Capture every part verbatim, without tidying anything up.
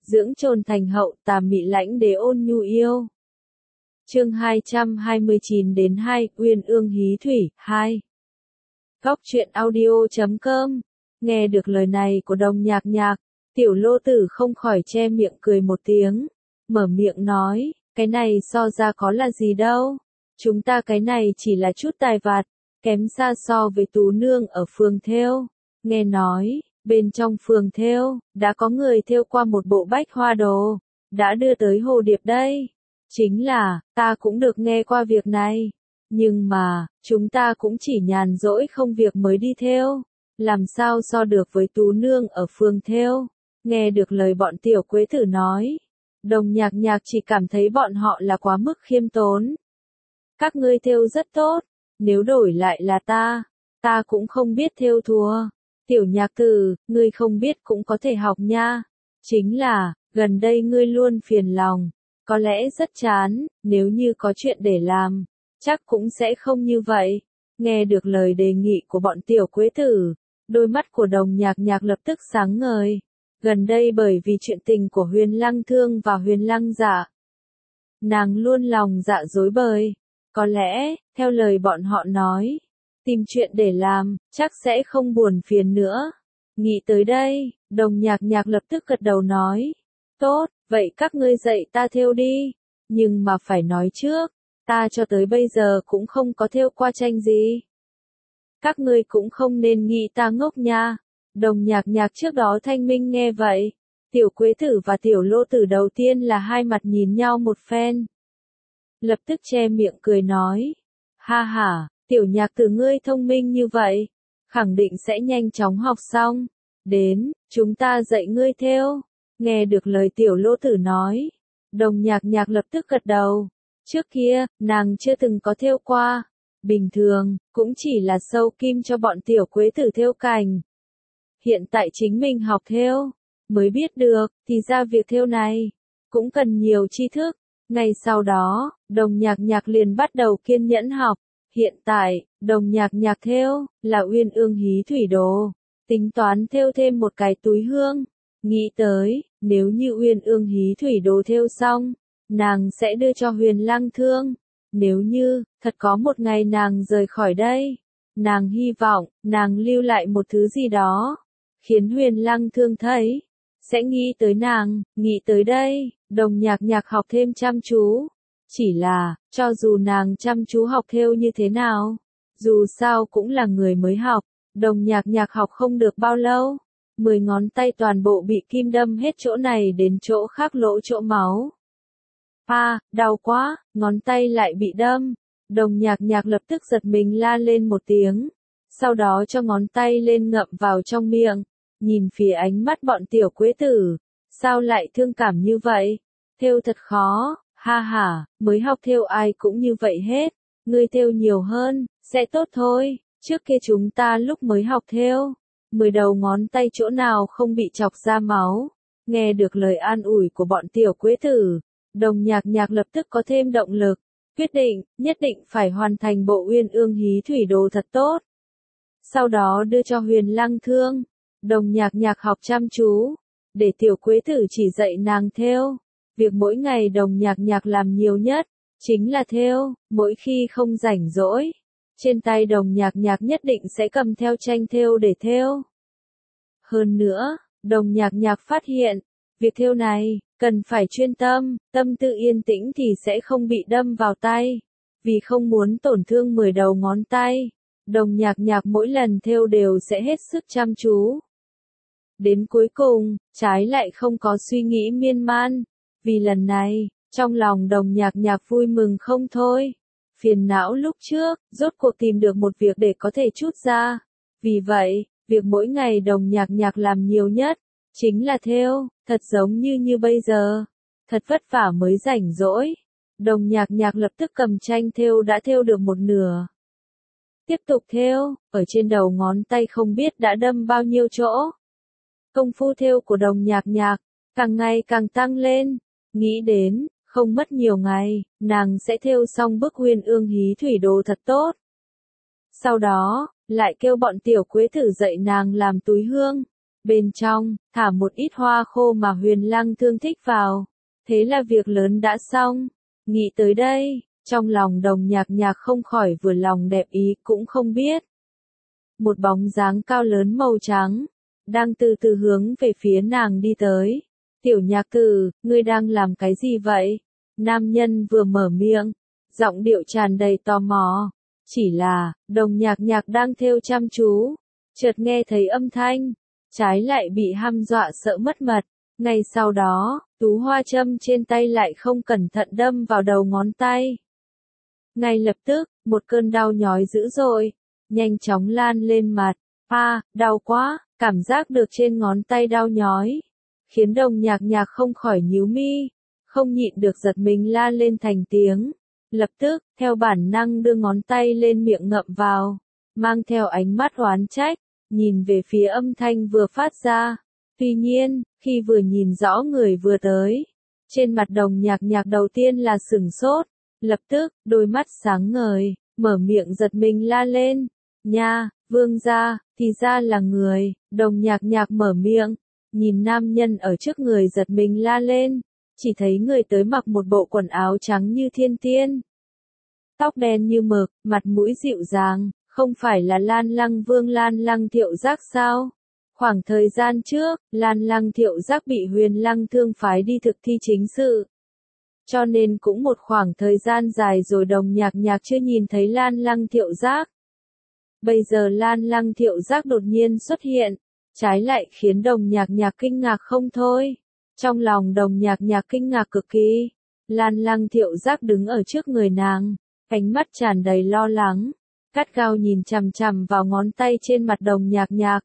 dưỡng trồn thành hậu tà mị lãnh đế ôn nhu yêu. Chương hai trăm hai mươi chín đến hai, Uyên ương hí thủy, hai. Góc truyện audio chấm com. Nghe được lời này của Đồng Nhạc Nhạc, Tiểu Lô Tử không khỏi che miệng cười một tiếng, mở miệng nói, cái này so ra có là gì đâu, chúng ta cái này chỉ là chút tài vặt, kém xa so với Tú nương ở phường thêu. Nghe nói, bên trong phường thêu, đã có người thêu qua một bộ bách hoa đồ, đã đưa tới Hồ Điệp đây. Chính là, ta cũng được nghe qua việc này, nhưng mà, chúng ta cũng chỉ nhàn rỗi không việc mới đi thêu, làm sao so được với Tú nương ở phường thêu. Nghe được lời bọn tiểu quế tử nói, Đồng Nhạc Nhạc chỉ cảm thấy bọn họ là quá mức khiêm tốn. Các ngươi thêu rất tốt, nếu đổi lại là ta, ta cũng không biết thêu thùa. Tiểu Nhạc Tử, ngươi không biết cũng có thể học nha. Chính là, gần đây ngươi luôn phiền lòng, có lẽ rất chán, nếu như có chuyện để làm, chắc cũng sẽ không như vậy. Nghe được lời đề nghị của bọn tiểu quế tử, đôi mắt của Đồng Nhạc Nhạc lập tức sáng ngời. Gần đây bởi vì chuyện tình của Huyền Lăng Thương và Huyền Lăng Dạ, nàng luôn lòng dạ rối bời. Có lẽ, theo lời bọn họ nói, tìm chuyện để làm, chắc sẽ không buồn phiền nữa. Nghĩ tới đây, Đồng Nhạc Nhạc lập tức gật đầu nói, tốt, vậy các ngươi dạy ta thêu đi, nhưng mà phải nói trước, ta cho tới bây giờ cũng không có thêu qua tranh gì. Các ngươi cũng không nên nghĩ ta ngốc nha. Đồng Nhạc Nhạc trước đó thanh minh nghe vậy, Tiểu Quế Tử và Tiểu Lô Tử đầu tiên là hai mặt nhìn nhau một phen. Lập tức che miệng cười nói, ha ha, Tiểu Nhạc Tử ngươi thông minh như vậy, khẳng định sẽ nhanh chóng học xong. Đến, chúng ta dạy ngươi thêu. Nghe được lời Tiểu Lô Tử nói, Đồng Nhạc Nhạc lập tức gật đầu. Trước kia, nàng chưa từng có thêu qua. Bình thường, cũng chỉ là sâu kim cho bọn Tiểu Quế Tử thêu cành. Hiện tại chính mình học thêu, mới biết được, thì ra việc thêu này, cũng cần nhiều tri thức. Ngay sau đó, Đồng Nhạc Nhạc liền bắt đầu kiên nhẫn học. Hiện tại, Đồng Nhạc Nhạc thêu, là Uyên ương hí thủy đồ. Tính toán thêu thêm một cái túi hương. Nghĩ tới, nếu như Uyên ương hí thủy đồ thêu xong, nàng sẽ đưa cho Huyền Lăng Thương. Nếu như, thật có một ngày nàng rời khỏi đây, nàng hy vọng, nàng lưu lại một thứ gì đó, khiến Huyền Lăng Thương thấy, sẽ nghĩ tới nàng. Nghĩ tới đây, Đồng Nhạc Nhạc học thêm chăm chú. Chỉ là, cho dù nàng chăm chú học thêu như thế nào, dù sao cũng là người mới học, Đồng Nhạc Nhạc học không được bao lâu, mười ngón tay toàn bộ bị kim đâm hết chỗ này đến chỗ khác lỗ chỗ máu. À, đau quá, ngón tay lại bị đâm. Đồng Nhạc Nhạc lập tức giật mình la lên một tiếng, sau đó cho ngón tay lên ngậm vào trong miệng, nhìn phía ánh mắt bọn tiểu quế tử, sao lại thương cảm như vậy? Thêu thật khó, ha ha, mới học thêu ai cũng như vậy hết, ngươi thêu nhiều hơn, sẽ tốt thôi. Trước kia chúng ta lúc mới học thêu, mười đầu ngón tay chỗ nào không bị chọc ra máu. Nghe được lời an ủi của bọn tiểu quế tử, Đồng Nhạc Nhạc lập tức có thêm động lực, quyết định, nhất định phải hoàn thành bộ Uyên ương hí thủy đồ thật tốt. Sau đó đưa cho Huyền Lăng Thương. Đồng Nhạc Nhạc học chăm chú, để tiểu quế tử chỉ dạy nàng thêu. Việc mỗi ngày Đồng Nhạc Nhạc làm nhiều nhất, chính là thêu. Mỗi khi không rảnh rỗi, trên tay Đồng Nhạc Nhạc nhất định sẽ cầm theo tranh thêu để thêu. Hơn nữa, Đồng Nhạc Nhạc phát hiện, việc thêu này, cần phải chuyên tâm, tâm tư yên tĩnh thì sẽ không bị đâm vào tay. Vì không muốn tổn thương mười đầu ngón tay, Đồng Nhạc Nhạc mỗi lần thêu đều sẽ hết sức chăm chú. Đến cuối cùng, trái lại không có suy nghĩ miên man. Vì lần này, trong lòng Đồng Nhạc Nhạc vui mừng không thôi. Phiền não lúc trước, rốt cuộc tìm được một việc để có thể trút ra. Vì vậy, việc mỗi ngày Đồng Nhạc Nhạc làm nhiều nhất, chính là thêu, thật giống như như bây giờ. Thật vất vả mới rảnh rỗi. Đồng Nhạc Nhạc lập tức cầm tranh thêu đã thêu được một nửa. Tiếp tục thêu, ở trên đầu ngón tay không biết đã đâm bao nhiêu chỗ. Công phu thêu của Đồng Nhạc Nhạc, càng ngày càng tăng lên. Nghĩ đến, không mất nhiều ngày, nàng sẽ thêu xong bức Uyên ương hí thủy đồ thật tốt. Sau đó, lại kêu bọn tiểu quế tử dạy nàng làm túi hương. Bên trong, thả một ít hoa khô mà Huyền Lăng Thương thích vào. Thế là việc lớn đã xong. Nghĩ tới đây, trong lòng Đồng Nhạc Nhạc không khỏi vừa lòng đẹp ý cũng không biết. Một bóng dáng cao lớn màu trắng, đang từ từ hướng về phía nàng đi tới. Tiểu Nhạc Tử, ngươi đang làm cái gì vậy? Nam nhân vừa mở miệng, giọng điệu tràn đầy tò mò. Chỉ là, Đồng Nhạc Nhạc đang thêu chăm chú, chợt nghe thấy âm thanh, trái lại bị hăm dọa sợ mất mật. Ngay sau đó, tú hoa châm trên tay lại không cẩn thận đâm vào đầu ngón tay. Ngay lập tức, một cơn đau nhói dữ dội, nhanh chóng lan lên mặt. A, à, đau quá, cảm giác được trên ngón tay đau nhói, khiến Đồng Nhạc Nhạc không khỏi nhíu mi, không nhịn được giật mình la lên thành tiếng. Lập tức, theo bản năng đưa ngón tay lên miệng ngậm vào, mang theo ánh mắt oán trách, nhìn về phía âm thanh vừa phát ra. Tuy nhiên, khi vừa nhìn rõ người vừa tới, trên mặt Đồng Nhạc Nhạc đầu tiên là sửng sốt, lập tức, đôi mắt sáng ngời, mở miệng giật mình la lên. Nha, vương gia, thì ra là người. Đồng Nhạc Nhạc mở miệng, nhìn nam nhân ở trước người giật mình la lên, chỉ thấy người tới mặc một bộ quần áo trắng như thiên tiên. Tóc đen như mực, mặt mũi dịu dàng, không phải là Lan Lăng Vương Lan Lăng Thiệu Giác sao? Khoảng thời gian trước, Lan Lăng Thiệu Giác bị Huyền Lăng Thương phái đi thực thi chính sự. Cho nên cũng một khoảng thời gian dài rồi Đồng Nhạc Nhạc chưa nhìn thấy Lan Lăng Thiệu Giác. Bây giờ Lan Lăng Thiệu Giác đột nhiên xuất hiện, trái lại khiến Đồng Nhạc Nhạc kinh ngạc không thôi. Trong lòng Đồng Nhạc Nhạc kinh ngạc cực kỳ, Lan Lăng Thiệu Giác đứng ở trước người nàng, ánh mắt tràn đầy lo lắng, gắt gao nhìn chằm chằm vào ngón tay trên mặt Đồng Nhạc Nhạc.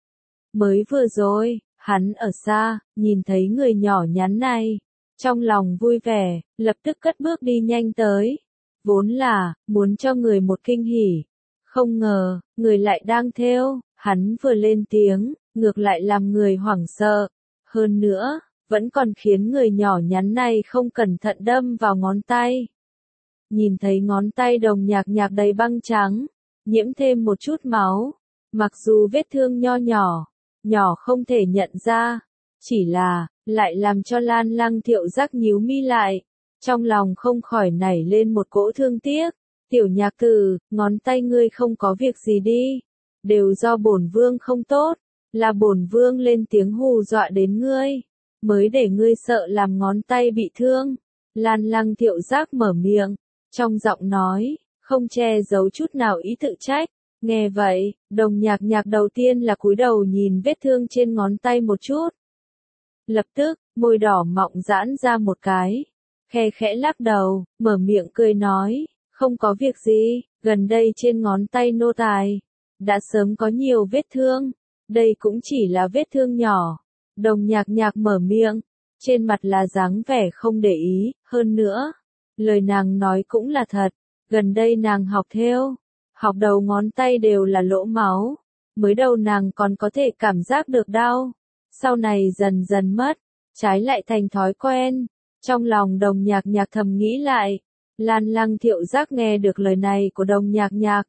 Mới vừa rồi, hắn ở xa, nhìn thấy người nhỏ nhắn này, trong lòng vui vẻ, lập tức cất bước đi nhanh tới. Vốn là, muốn cho người một kinh hỉ. Không ngờ, người lại đang thêu, hắn vừa lên tiếng, ngược lại làm người hoảng sợ. Hơn nữa, vẫn còn khiến người nhỏ nhắn này không cẩn thận đâm vào ngón tay. Nhìn thấy ngón tay Đồng Nhạc Nhạc đầy băng trắng, nhiễm thêm một chút máu. Mặc dù vết thương nho nhỏ, nhỏ không thể nhận ra, chỉ là, lại làm cho Lan Lăng Thiệu Giác nhíu mi lại, trong lòng không khỏi nảy lên một cỗ thương tiếc. Tiểu Nhạc Tử, ngón tay ngươi không có việc gì đi, đều do bổn vương không tốt, là bổn vương lên tiếng hù dọa đến ngươi, mới để ngươi sợ làm ngón tay bị thương. Lan Lăng Thiệu Giác mở miệng, trong giọng nói, không che giấu chút nào ý tự trách. Nghe vậy, Đồng Nhạc Nhạc đầu tiên là cúi đầu nhìn vết thương trên ngón tay một chút. Lập tức, môi đỏ mọng giãn ra một cái, khe khẽ lắc đầu, mở miệng cười nói, không có việc gì, gần đây trên ngón tay nô tài, đã sớm có nhiều vết thương, đây cũng chỉ là vết thương nhỏ. Đồng Nhạc Nhạc mở miệng, trên mặt là dáng vẻ không để ý, hơn nữa, lời nàng nói cũng là thật, gần đây nàng học thêu, học đầu ngón tay đều là lỗ máu, mới đầu nàng còn có thể cảm giác được đau, sau này dần dần mất, trái lại thành thói quen. Trong lòng Đồng Nhạc Nhạc thầm nghĩ lại, Lan Lăng Thiệu Giác nghe được lời này của Đồng Nhạc Nhạc,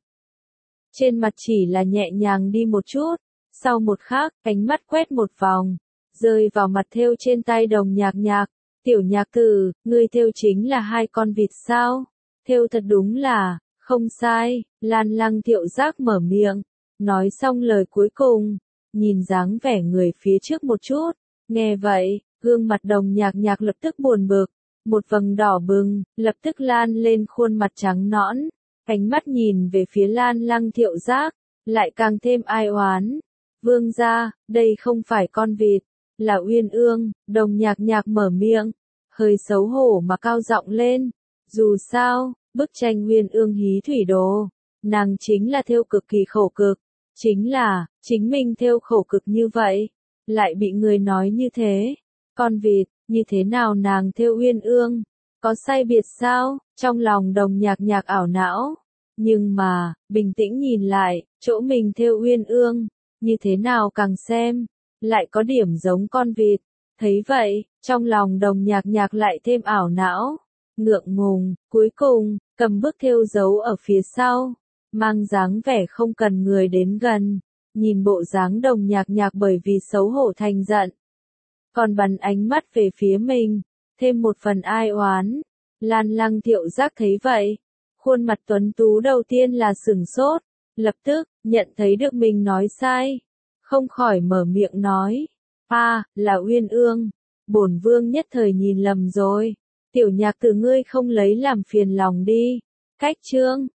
trên mặt chỉ là nhẹ nhàng đi một chút, sau một khắc, ánh mắt quét một vòng, rơi vào mặt thêu trên tay Đồng Nhạc Nhạc. Tiểu Nhạc Tử, ngươi thêu chính là hai con vịt sao? Thêu thật đúng là, không sai. Lan Lăng Thiệu Giác mở miệng, nói xong lời cuối cùng, nhìn dáng vẻ người phía trước một chút. Nghe vậy, gương mặt Đồng Nhạc Nhạc lập tức buồn bực, một vầng đỏ bừng, lập tức lan lên khuôn mặt trắng nõn. Ánh mắt nhìn về phía Lan Lăng Thiệu Giác, lại càng thêm ai oán. Vương gia, đây không phải con vịt, là Uyên Ương. Đồng Nhạc Nhạc mở miệng, hơi xấu hổ mà cao giọng lên. Dù sao, bức tranh Uyên Ương hí thủy đồ, nàng chính là thêu cực kỳ khổ cực, chính là, chính mình thêu khổ cực như vậy, lại bị người nói như thế. Con vịt, như thế nào nàng thêu Uyên Ương? Có sai biệt sao? Trong lòng Đồng Nhạc Nhạc ảo não. Nhưng mà, bình tĩnh nhìn lại, chỗ mình thêu Uyên Ương, như thế nào càng xem, lại có điểm giống con vịt. Thấy vậy, trong lòng Đồng Nhạc Nhạc lại thêm ảo não, ngượng ngùng, cuối cùng, cầm bức thêu giấu ở phía sau, mang dáng vẻ không cần người đến gần. nhìn bộ dáng đồng nhạc nhạc bởi vì xấu hổ thành giận. Còn bắn ánh mắt về phía mình, thêm một phần ai oán. Lan Lăng Thiệu Giác thấy vậy, khuôn mặt tuấn tú đầu tiên là sửng sốt, lập tức, nhận thấy được mình nói sai. Không khỏi mở miệng nói, a là Uyên Ương, bổn vương nhất thời nhìn lầm rồi, tiểu nhạc từ ngươi không lấy làm phiền lòng đi. Cách chương